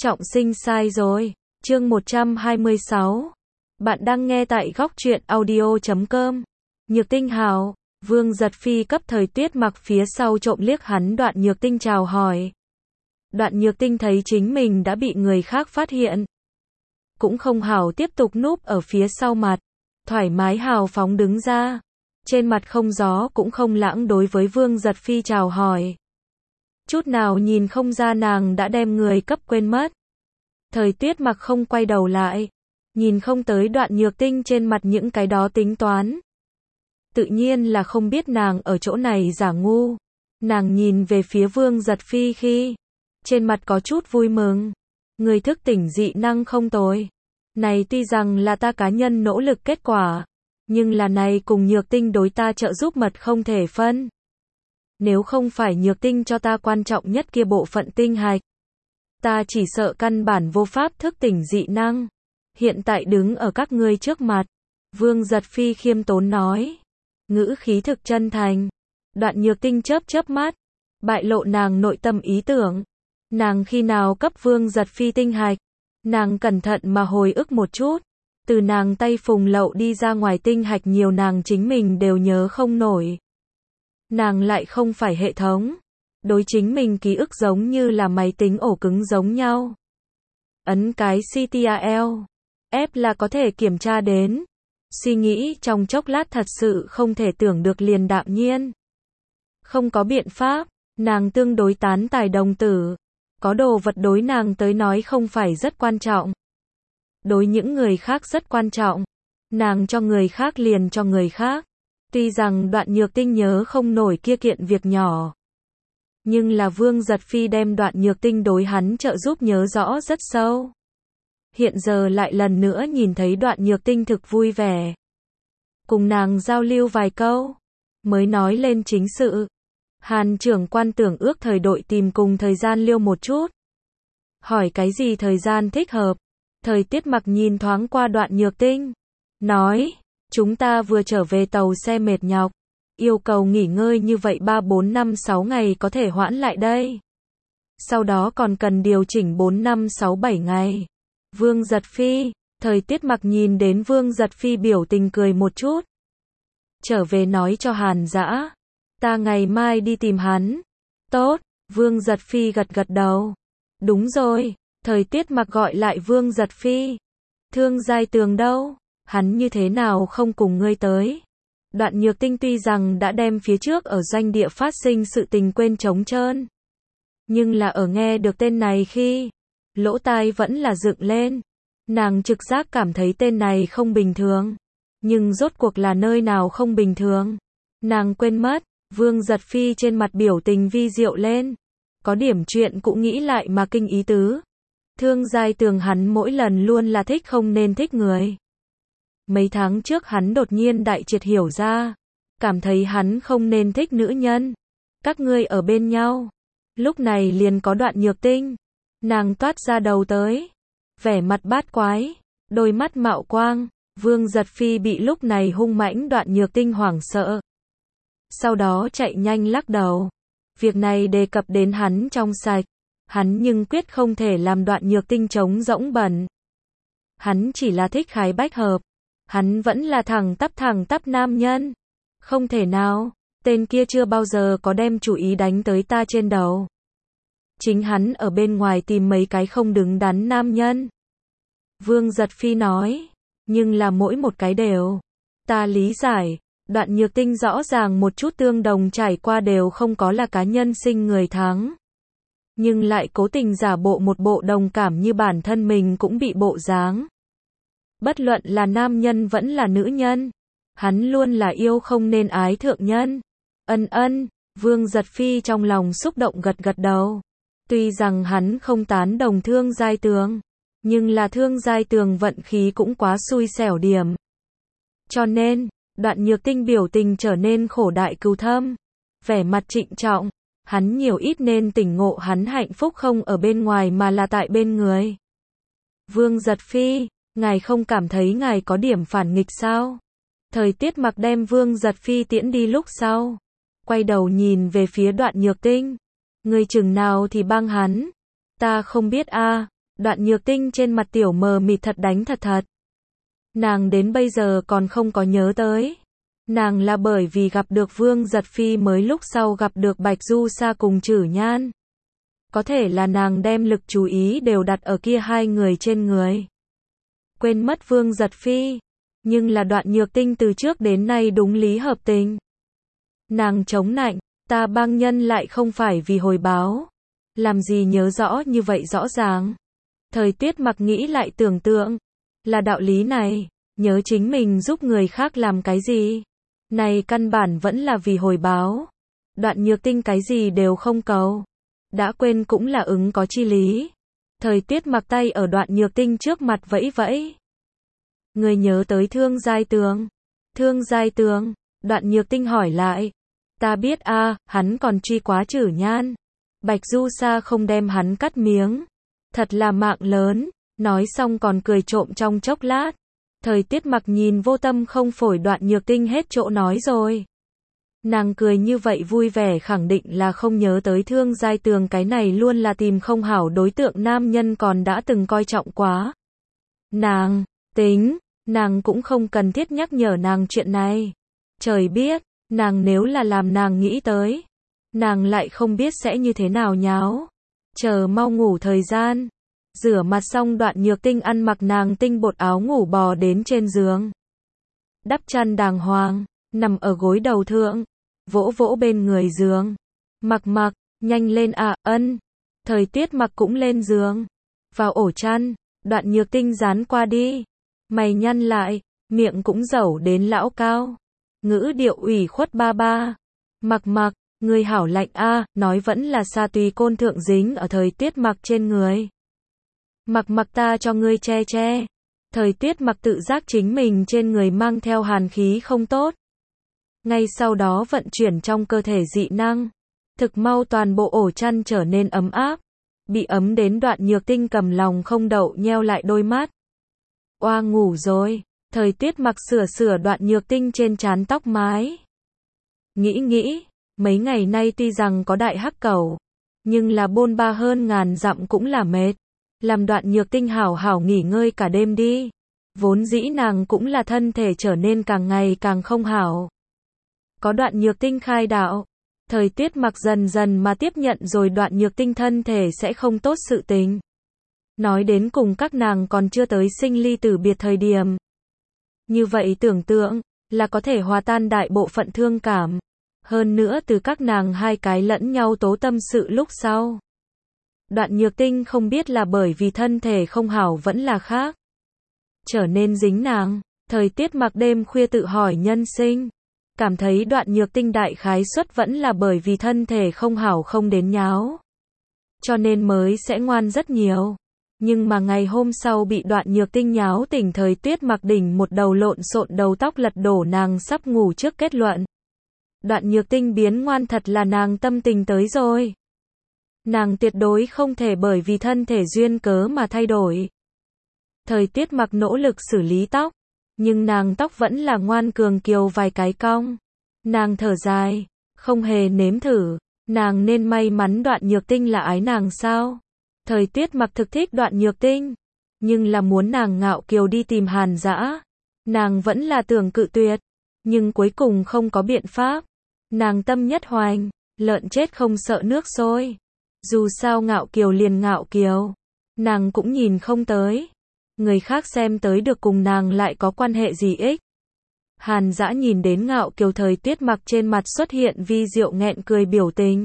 Trọng Sinh sai rồi. Chương 126. Bạn đang nghe tại góc truyện audio.com. Nhược Tinh hào. Vương Giật Phi cấp Thời Tuyết Mặc phía sau trộm liếc hắn. Đoạn Nhược Tinh chào hỏi. Đoạn Nhược Tinh thấy chính mình đã bị người khác phát hiện, cũng không hảo tiếp tục núp ở phía sau mặt, thoải mái hào phóng đứng ra, trên mặt không gió cũng không lãng đối với Vương Giật Phi chào hỏi. Chút nào nhìn không ra nàng đã đem người cấp quên mất. Thời Tuyết Mặc không quay đầu lại, nhìn không tới Đoạn Nhược Tinh trên mặt những cái đó tính toán. Tự nhiên là không biết nàng ở chỗ này giả ngu. Nàng nhìn về phía Vương Giật Phi khi trên mặt có chút vui mừng. Người thức tỉnh dị năng không tồi. Này tuy rằng là ta cá nhân nỗ lực kết quả, nhưng là này cùng Nhược Tinh đối ta trợ giúp mật không thể phân. Nếu không phải Nhược Tinh cho ta quan trọng nhất kia bộ phận tinh hạch, ta chỉ sợ căn bản vô pháp thức tỉnh dị năng. Hiện tại đứng ở các ngươi trước mặt, Vương Giật Phi khiêm tốn nói, ngữ khí thực chân thành. Đoạn Nhược Tinh chớp chớp mắt, bại lộ nàng nội tâm ý tưởng. Nàng khi nào cấp Vương Giật Phi tinh hạch? Nàng cẩn thận mà hồi ức một chút, từ nàng tay phùng lậu đi ra ngoài tinh hạch nhiều nàng chính mình đều nhớ không nổi. Nàng lại không phải hệ thống, đối chính mình ký ức giống như là máy tính ổ cứng giống nhau. Ấn cái Ctrl F là có thể kiểm tra đến. Suy nghĩ trong chốc lát thật sự không thể tưởng được liền đạm nhiên. Không có biện pháp, nàng tương đối tán tài đồng tử. Có đồ vật đối nàng tới nói không phải rất quan trọng. Đối những người khác rất quan trọng. Nàng cho người khác liền cho người khác. Tuy rằng Đoạn Nhược Tinh nhớ không nổi kia kiện việc nhỏ, nhưng là Vương Giật Phi đem Đoạn Nhược Tinh đối hắn trợ giúp nhớ rõ rất sâu. Hiện giờ lại lần nữa nhìn thấy Đoạn Nhược Tinh thực vui vẻ. Cùng nàng giao lưu vài câu, mới nói lên chính sự. Hàn trưởng quan tưởng ước thời đội tìm cùng thời gian liêu một chút. Hỏi cái gì thời gian thích hợp? Thời Tiết Mặc nhìn thoáng qua Đoạn Nhược Tinh, nói, chúng ta vừa trở về tàu xe mệt nhọc, yêu cầu nghỉ ngơi như vậy 3, 4, 5, 6 ngày có thể hoãn lại đây. Sau đó còn cần điều chỉnh 4, 5, 6, 7 ngày. Vương Giật Phi, Thời Tiết Mặc nhìn đến Vương Giật Phi biểu tình cười một chút. Trở về nói cho Hàn Dã, ta ngày mai đi tìm hắn. Tốt, Vương Giật Phi gật gật đầu. Đúng rồi, Thời Tiết Mặc gọi lại Vương Giật Phi. Thương Giai Tường đâu? Hắn như thế nào không cùng ngươi tới? Đoạn Nhược Tinh tuy rằng đã đem phía trước ở doanh địa phát sinh sự tình quên trống trơn, nhưng là ở nghe được tên này khi, lỗ tai vẫn là dựng lên. Nàng trực giác cảm thấy tên này không bình thường. Nhưng rốt cuộc là nơi nào không bình thường? Nàng quên mất. Vương Giật Phi trên mặt biểu tình vi diệu lên. Có điểm chuyện cũng nghĩ lại mà kinh ý tứ. Thương Giai Tường hắn mỗi lần luôn là thích không nên thích người. Mấy tháng trước hắn đột nhiên đại triệt hiểu ra. Cảm thấy hắn không nên thích nữ nhân. Các ngươi ở bên nhau. Lúc này liền có Đoạn Nhược Tinh. Nàng toát ra đầu tới. Vẻ mặt bát quái. Đôi mắt mạo quang. Vương Giật Phi bị lúc này hung mãnh Đoạn Nhược Tinh hoảng sợ. Sau đó chạy nhanh lắc đầu. Việc này đề cập đến hắn trong sạch. Hắn nhưng quyết không thể làm Đoạn Nhược Tinh trống rỗng bẩn. Hắn chỉ là thích khái bách hợp. Hắn vẫn là thẳng tắp nam nhân. Không thể nào, tên kia chưa bao giờ có đem chủ ý đánh tới ta trên đầu. Chính hắn ở bên ngoài tìm mấy cái không đứng đắn nam nhân. Vương Giật Phi nói, nhưng là mỗi một cái đều. Ta lý giải, Đoạn Nhược Tinh rõ ràng một chút tương đồng trải qua đều không có là cá nhân sinh người thắng. Nhưng lại cố tình giả bộ một bộ đồng cảm như bản thân mình cũng bị bộ dáng. Bất luận là nam nhân vẫn là nữ nhân, hắn luôn là yêu không nên ái thượng nhân. Ân, Vương Giật Phi trong lòng xúc động gật gật đầu. Tuy rằng hắn không tán đồng Thương Giai Tường, nhưng là Thương Giai Tường vận khí cũng quá xui xẻo điểm. Cho nên, Đoạn Nhược Tinh biểu tình trở nên khổ đại cừu thâm, vẻ mặt trịnh trọng. Hắn nhiều ít nên tỉnh ngộ hắn hạnh phúc không ở bên ngoài mà là tại bên người. Vương Giật Phi, ngài không cảm thấy ngài có điểm phản nghịch sao? Thời Tiết Mặc đem Vương Giật Phi tiễn đi lúc sau, quay đầu nhìn về phía Đoạn Nhược Tinh. Người chừng nào thì băng hắn? Ta không biết a. Đoạn Nhược Tinh trên mặt tiểu mờ mịt thật đánh thật thật. Nàng đến bây giờ còn không có nhớ tới. Nàng là bởi vì gặp được Vương Giật Phi mới lúc sau gặp được Bạch Du Sa cùng Trử Nhan. Có thể là nàng đem lực chú ý đều đặt ở kia hai người trên người. Quên mất Vương Giật Phi. Nhưng là Đoạn Nhược Tinh từ trước đến nay đúng lý hợp tình. Nàng chống nạnh, ta bang nhân lại không phải vì hồi báo. Làm gì nhớ rõ như vậy rõ ràng. Thời Tiết Mặc nghĩ lại tưởng tượng. Là đạo lý này, nhớ chính mình giúp người khác làm cái gì. Này căn bản vẫn là vì hồi báo. Đoạn Nhược Tinh cái gì đều không cầu. Đã quên cũng là ứng có chi lý. Thời Tiết Mặc tay ở Đoạn Nhược Tinh trước mặt vẫy vẫy. Người nhớ tới Thương Giai Tường. Thương Giai Tường, Đoạn Nhược Tinh hỏi lại. Ta biết a, hắn còn truy quá Trử Nhan. Bạch Du Sa không đem hắn cắt miếng. Thật là mạng lớn. Nói xong còn cười trộm trong chốc lát. Thời Tiết Mặc nhìn vô tâm không phổi Đoạn Nhược Tinh hết chỗ nói rồi. Nàng cười như vậy vui vẻ khẳng định là không nhớ tới Thương Giai Tường, cái này luôn là tìm không hảo đối tượng nam nhân còn đã từng coi trọng quá. Nàng, nàng cũng không cần thiết nhắc nhở nàng chuyện này. Trời biết, nàng nếu là làm nàng nghĩ tới, nàng lại không biết sẽ như thế nào nháo. Chờ mau ngủ thời gian. Rửa mặt xong Đoạn Nhược Tinh ăn mặc nàng tinh bột áo ngủ bò đến trên giường. Đắp chăn đàng hoàng, nằm ở gối đầu thượng, vỗ vỗ bên người giường. Mặc, nhanh lên à, ân. Thời Tiết Mặc cũng lên giường. Vào ổ chăn, Đoạn Nhược Tinh dán qua đi. Mày nhăn lại, miệng cũng dẩu đến lão cao. Ngữ điệu ủy khuất ba ba. Mặc, người hảo lạnh a, nói vẫn là sa tùy côn thượng dính ở Thời Tiết Mặc trên người. Mặc ta cho ngươi che che. Thời Tiết Mặc tự giác chính mình trên người mang theo hàn khí không tốt. Ngay sau đó vận chuyển trong cơ thể dị năng. Thực mau toàn bộ ổ chăn trở nên ấm áp. Bị ấm đến Đoạn Nhược Tinh cầm lòng không đậu nheo lại đôi mắt. Oa ngủ rồi. Thời Tiết Mặc sửa Đoạn Nhược Tinh trên trán tóc mái. Nghĩ, mấy ngày nay tuy rằng có đại hắc cẩu, nhưng là bôn ba hơn ngàn dặm cũng là mệt. Làm Đoạn Nhược Tinh hảo hảo nghỉ ngơi cả đêm đi. Vốn dĩ nàng cũng là thân thể trở nên càng ngày càng không hảo. Có Đoạn Nhược Tinh khai đạo. Thời Tiết Mặc dần dần mà tiếp nhận rồi Đoạn Nhược Tinh thân thể sẽ không tốt sự tình. Nói đến cùng các nàng còn chưa tới sinh ly tử biệt thời điểm. Như vậy tưởng tượng, là có thể hòa tan đại bộ phận thương cảm. Hơn nữa từ các nàng hai cái lẫn nhau tố tâm sự lúc sau. Đoạn Nhược Tinh không biết là bởi vì thân thể không hảo vẫn là khác. Trở nên dính nàng. Thời Tiết Mặc đêm khuya tự hỏi nhân sinh. Cảm thấy Đoạn Nhược Tinh đại khái suất vẫn là bởi vì thân thể không hảo không đến nháo. Cho nên mới sẽ ngoan rất nhiều. Nhưng mà ngày hôm sau bị Đoạn Nhược Tinh nháo tỉnh, Thời Tiết Mặc đỉnh một đầu lộn xộn đầu tóc lật đổ, nàng sắp ngủ trước kết luận. Đoạn Nhược Tinh biến ngoan thật là nàng tâm tình tới rồi. Nàng tuyệt đối không thể bởi vì thân thể duyên cớ mà thay đổi. Thời Tiết Mặc nỗ lực xử lý tóc, nhưng nàng tóc vẫn là ngoan cường kiều vài cái cong. Nàng thở dài, không hề nếm thử. Nàng nên may mắn Đoạn Nhược Tinh là ái nàng sao? Thời Tiết Mặc thực thích Đoạn Nhược Tinh, nhưng là muốn nàng ngạo kiều đi tìm Hàn Dã. Nàng vẫn là tưởng cự tuyệt, nhưng cuối cùng không có biện pháp. Nàng tâm nhất hoành, lợn chết không sợ nước sôi. Dù sao ngạo kiều liền ngạo kiều, nàng cũng nhìn không tới. Người khác xem tới được cùng nàng lại có quan hệ gì ích. Hàn Dã nhìn đến ngạo kiều Thời Tiết Mặc trên mặt xuất hiện vi diệu nghẹn cười biểu tình.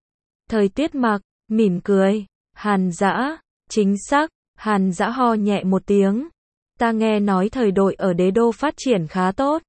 Thời Tiết Mặc mỉm cười. Hàn Dã, chính xác. Hàn Dã ho nhẹ một tiếng. Ta nghe nói thời đội ở Đế Đô phát triển khá tốt.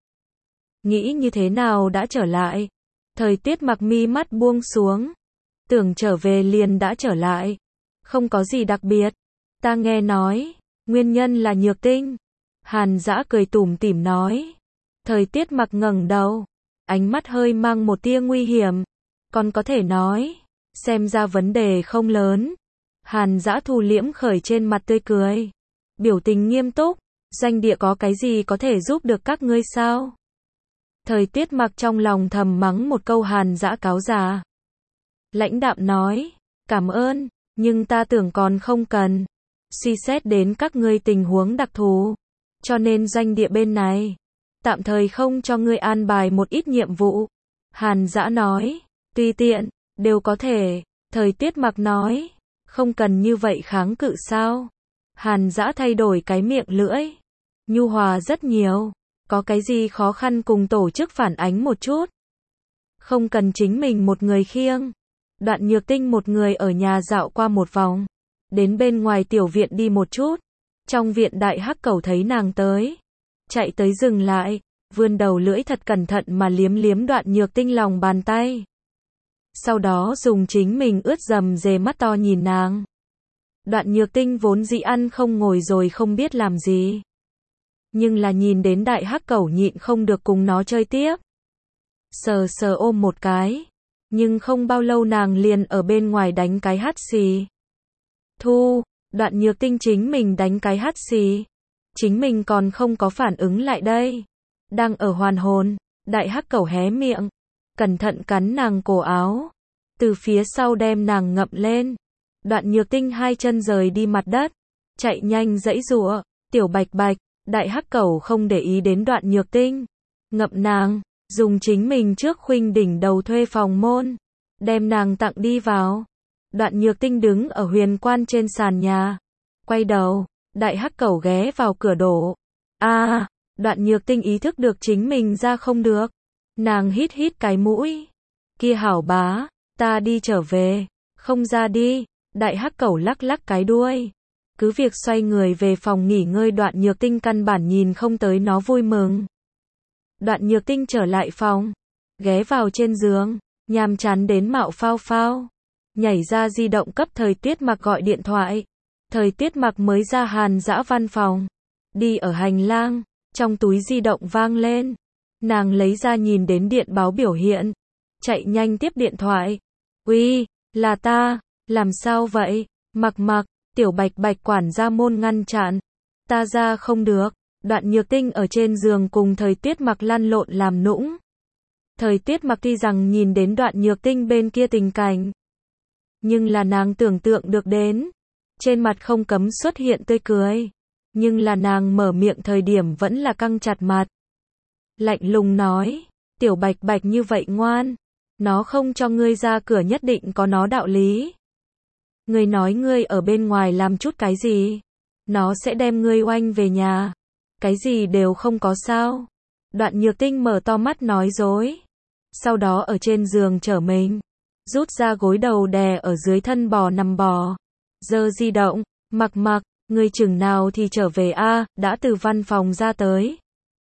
Nghĩ như thế nào đã trở lại? Thời Tiết Mặc mi mắt buông xuống. Tưởng trở về liền đã trở lại. Không có gì đặc biệt. Ta nghe nói, nguyên nhân là Nhược Tinh. Hàn Dã cười tủm tỉm nói. Thời Tiết Mặc ngẩng đầu. Ánh mắt hơi mang một tia nguy hiểm. Còn có thể nói, xem ra vấn đề không lớn. Hàn Dã thu liễm khởi trên mặt tươi cười. Biểu tình nghiêm túc. Doanh địa có cái gì có thể giúp được các ngươi sao? Thời Tiết Mặc trong lòng thầm mắng một câu Hàn Dã cáo già. Lãnh đạm nói, cảm ơn, nhưng ta tưởng còn không cần. suy xét đến các ngươi tình huống đặc thù, cho nên doanh địa bên này tạm thời không cho ngươi an bài một ít nhiệm vụ. Hàn Dã nói, tùy tiện, đều có thể. Thời Tuyết Mặc nói, không cần như vậy kháng cự sao? Hàn Dã thay đổi cái miệng lưỡi, nhu hòa rất nhiều, có cái gì khó khăn cùng tổ chức phản ánh một chút. Không cần chính mình một người khiêng. Đoạn Nhược Tinh một người ở nhà dạo qua một vòng, đến bên ngoài tiểu viện đi một chút. Trong viện Đại Hắc Cẩu thấy nàng tới, chạy tới dừng lại, vươn đầu lưỡi thật cẩn thận mà liếm liếm Đoạn Nhược Tinh lòng bàn tay. Sau đó dùng chính mình ướt dầm dề mắt to nhìn nàng. Đoạn Nhược Tinh vốn dĩ ăn không ngồi rồi không biết làm gì. Nhưng là nhìn đến Đại Hắc Cẩu nhịn không được cùng nó chơi tiếp. Sờ sờ ôm một cái. Nhưng không bao lâu nàng liền ở bên ngoài đánh cái hắt xì. Thu, Đoạn Nhược Tinh chính mình đánh cái hắt xì. Chính mình còn không có phản ứng lại đây. Đang ở hoàn hồn, Đại Hắc Cẩu hé miệng, cẩn thận cắn nàng cổ áo, từ phía sau đem nàng ngậm lên. Đoạn Nhược Tinh hai chân rời đi mặt đất, chạy nhanh giãy giụa. Tiểu Bạch Bạch, Đại Hắc Cẩu không để ý đến Đoạn Nhược Tinh, ngậm nàng, dùng chính mình trước khuynh đỉnh đầu thuê phòng môn, đem nàng tặng đi vào. Đoạn Nhược Tinh đứng ở huyền quan trên sàn nhà, quay đầu, Đại Hắc Cẩu ghé vào cửa đổ. Đoạn Nhược Tinh ý thức được chính mình ra không được, nàng hít hít cái mũi. Kia hảo bá, ta đi trở về, không ra đi. Đại Hắc Cẩu lắc lắc cái đuôi, cứ việc xoay người về phòng nghỉ ngơi. Đoạn Nhược Tinh căn bản nhìn không tới nó vui mừng. Đoạn Nhược Tinh trở lại phòng, ghé vào trên giường, nhàm chán đến mạo phao phao, nhảy ra di động cấp Thời Tuyết Mặc gọi điện thoại. Thời Tuyết Mặc mới ra Hàn Dã văn phòng, đi ở hành lang, trong túi di động vang lên, nàng lấy ra nhìn đến điện báo biểu hiện, chạy nhanh tiếp điện thoại. Uy, là ta, làm sao vậy? Mặc, Tiểu Bạch Bạch quản gia môn ngăn chặn, ta ra không được. Đoạn Nhược Tinh ở trên giường cùng Thời Tuyết Mặc lăn lộn làm nũng. Thời Tuyết Mặc tuy rằng nhìn đến Đoạn Nhược Tinh bên kia tình cảnh, nhưng là nàng tưởng tượng được đến, trên mặt không cấm xuất hiện tươi cười, nhưng là nàng mở miệng thời điểm vẫn là căng chặt mặt. Lạnh lùng nói, Tiểu Bạch Bạch như vậy ngoan, nó không cho ngươi ra cửa nhất định có nó đạo lý. Ngươi nói ngươi ở bên ngoài làm chút cái gì, nó sẽ đem ngươi oanh về nhà. Cái gì đều không có sao. Đoạn Nhược Tinh mở to mắt nói dối. Sau đó ở trên giường trở mình, rút ra gối đầu đè ở dưới thân bò nằm bò. Giơ di động, Mặc, ngươi chừng nào thì trở về a? Đã từ văn phòng ra tới.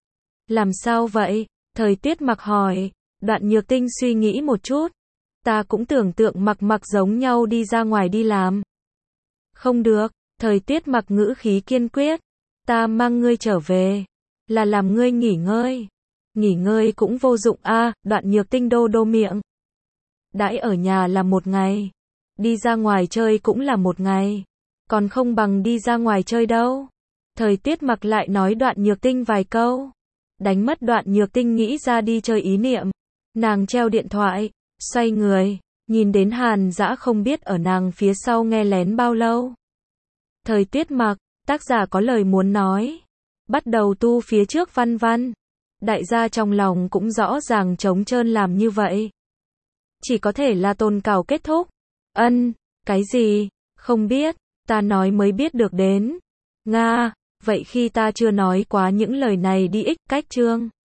Làm sao vậy? Thời Tuyết Mặc hỏi. Đoạn Nhược Tinh suy nghĩ một chút. Ta cũng tưởng tượng Mặc giống nhau đi ra ngoài đi làm. Không được, Thời Tuyết Mặc ngữ khí kiên quyết. Ta mang ngươi trở về, là làm ngươi nghỉ ngơi. Nghỉ ngơi cũng vô dụng a. Đoạn Nhược Tinh đô miệng. Đãi ở nhà là một ngày, đi ra ngoài chơi cũng là một ngày, còn không bằng đi ra ngoài chơi đâu. Thời Tuyết Mặc lại nói Đoạn Nhược Tinh vài câu, đánh mất Đoạn Nhược Tinh nghĩ ra đi chơi ý niệm. Nàng treo điện thoại, xoay người, nhìn đến Hàn Dã không biết ở nàng phía sau nghe lén bao lâu. Thời Tuyết Mặc, tác giả có lời muốn nói, bắt đầu tu phía trước văn văn. Đại gia trong lòng cũng rõ ràng trống trơn làm như vậy, chỉ có thể là tồn cào kết thúc. Cái gì? Không biết, ta nói mới biết được đến. Nga, vậy khi ta chưa nói quá những lời này đi ích cách chương.